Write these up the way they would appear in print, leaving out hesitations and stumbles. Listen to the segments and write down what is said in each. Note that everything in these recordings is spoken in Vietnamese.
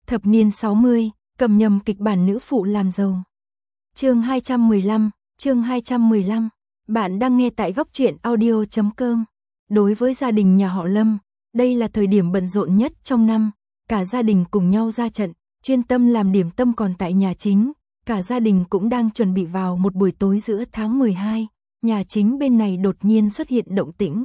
Thập niên 60, cầm nhầm kịch bản nữ phụ làm giàu. Chương 215. Bạn đang nghe tại góc truyện audio.com. Đối với gia đình nhà họ Lâm, đây là thời điểm bận rộn nhất trong năm, cả gia đình cùng nhau ra trận, chuyên tâm làm điểm tâm. Còn tại nhà chính, cả gia đình cũng đang chuẩn bị vào một buổi tối giữa tháng 12, nhà chính bên này đột nhiên xuất hiện động tĩnh.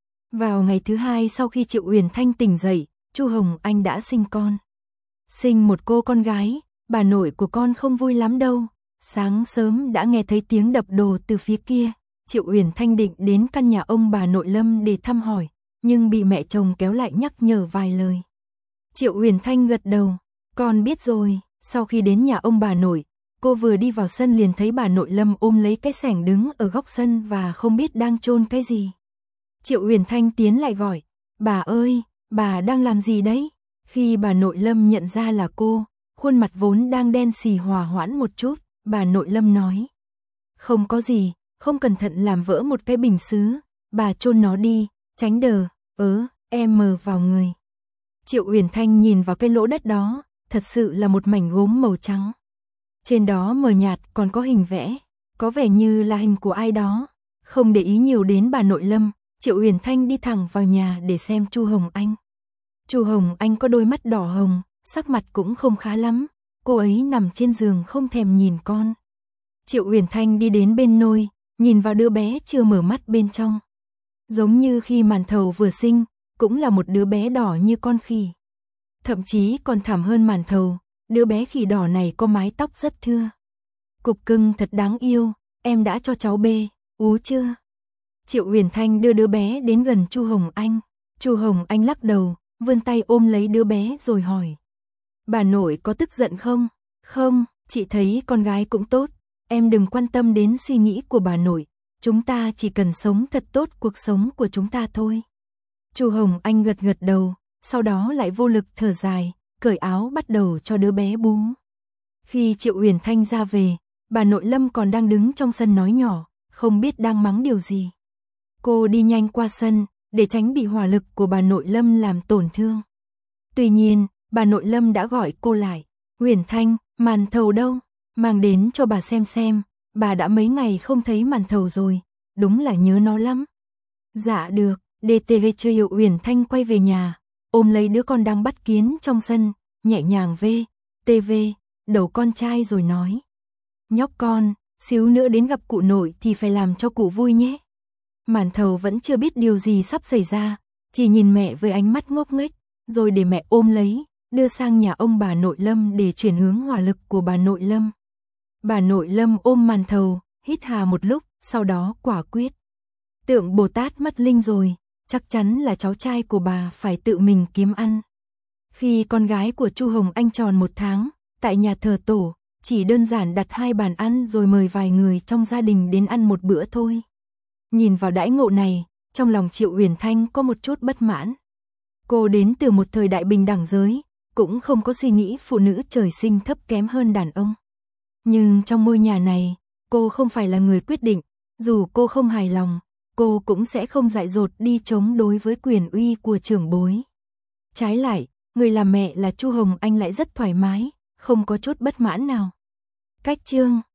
Vào ngày thứ hai sau khi Triệu Uyển Thanh tỉnh dậy, Chu Hồng Anh đã sinh con. Sinh một cô con gái, bà nội của con không vui lắm đâu. Sáng sớm đã nghe thấy tiếng đập đồ từ phía kia. Triệu Uyển Thanh định đến căn nhà ông bà nội Lâm để thăm hỏi, nhưng bị mẹ chồng kéo lại nhắc nhở vài lời. Triệu Uyển Thanh gật đầu, con biết rồi. Sau khi đến nhà ông bà nội, cô vừa đi vào sân liền thấy bà nội Lâm ôm lấy cái xẻng đứng ở góc sân và không biết đang chôn cái gì. Triệu Uyển Thanh tiến lại gọi, bà ơi, bà đang làm gì đấy? Khi bà nội Lâm nhận ra là cô, khuôn mặt vốn đang đen xì hòa hoãn một chút, bà nội Lâm nói. Không có gì, không cẩn thận làm vỡ một cái bình sứ, bà chôn nó đi, tránh đờ, em mờ vào người. Triệu Uyển Thanh nhìn vào cái lỗ đất đó, thật sự là một mảnh gốm màu trắng. Trên đó mờ nhạt còn có hình vẽ, có vẻ như là hình của ai đó. Không để ý nhiều đến bà nội Lâm, Triệu Uyển Thanh đi thẳng vào nhà để xem Chu Hồng Anh. Chu Hồng Anh có đôi mắt đỏ hồng, sắc mặt cũng không khá lắm, cô ấy nằm trên giường không thèm nhìn con. Triệu Uyển Thanh đi đến bên nôi, nhìn vào đứa bé chưa mở mắt bên trong. Giống như khi Màn Thầu vừa sinh, cũng là một đứa bé đỏ như con khỉ. Thậm chí còn thảm hơn Màn Thầu, đứa bé khỉ đỏ này có mái tóc rất thưa. Cục cưng thật đáng yêu, em đã cho cháu bê, chưa? Triệu Uyển Thanh đưa đứa bé đến gần Chu Hồng Anh. Chu Hồng Anh lắc đầu, vươn tay ôm lấy đứa bé rồi hỏi. Bà nội có tức giận không? Không, chị thấy con gái cũng tốt, em đừng quan tâm đến suy nghĩ của bà nội, chúng ta chỉ cần sống thật tốt cuộc sống của chúng ta thôi. Chu Hồng Anh gật gật đầu, sau đó lại vô lực thở dài, cởi áo bắt đầu cho đứa bé bú. Khi Triệu Uyển Thanh ra về, bà nội Lâm còn đang đứng trong sân nói nhỏ, không biết đang mắng điều gì. Cô đi nhanh qua sân, để tránh bị hỏa lực của bà nội Lâm làm tổn thương. Tuy nhiên, bà nội Lâm đã gọi cô lại. Uyển Thanh, Màn Thầu đâu? Mang đến cho bà xem, bà đã mấy ngày không thấy Màn Thầu rồi, đúng là nhớ nó lắm. Dạ được, DTV Triệu Uyển Thanh quay về nhà, ôm lấy đứa con đang bắt kiến trong sân, nhẹ nhàng TV, đầu con trai rồi nói. Nhóc con, xíu nữa đến gặp cụ nội thì phải làm cho cụ vui nhé. Màn Thầu vẫn chưa biết điều gì sắp xảy ra, chỉ nhìn mẹ với ánh mắt ngốc nghếch, rồi để mẹ ôm lấy, đưa sang nhà ông bà nội Lâm để chuyển hướng hỏa lực của bà nội Lâm. Bà nội Lâm ôm Màn Thầu, hít hà một lúc, sau đó quả quyết. Tượng Bồ Tát mất linh rồi, chắc chắn là cháu trai của bà phải tự mình kiếm ăn. Khi con gái của Chu Hồng Anh tròn 1 tháng, tại nhà thờ tổ, chỉ đơn giản đặt 2 bàn ăn rồi mời vài người trong gia đình đến ăn một bữa thôi. Nhìn vào đãi ngộ này, trong lòng Triệu Uyển Thanh có một chút bất mãn. Cô đến từ một thời đại bình đẳng giới, cũng không có suy nghĩ phụ nữ trời sinh thấp kém hơn đàn ông. Nhưng trong ngôi nhà này, cô không phải là người quyết định, dù cô không hài lòng, cô cũng sẽ không dại dột đi chống đối với quyền uy của trưởng bối. Trái lại, người làm mẹ là Chu Hồng Anh lại rất thoải mái, không có chút bất mãn nào. Cách chương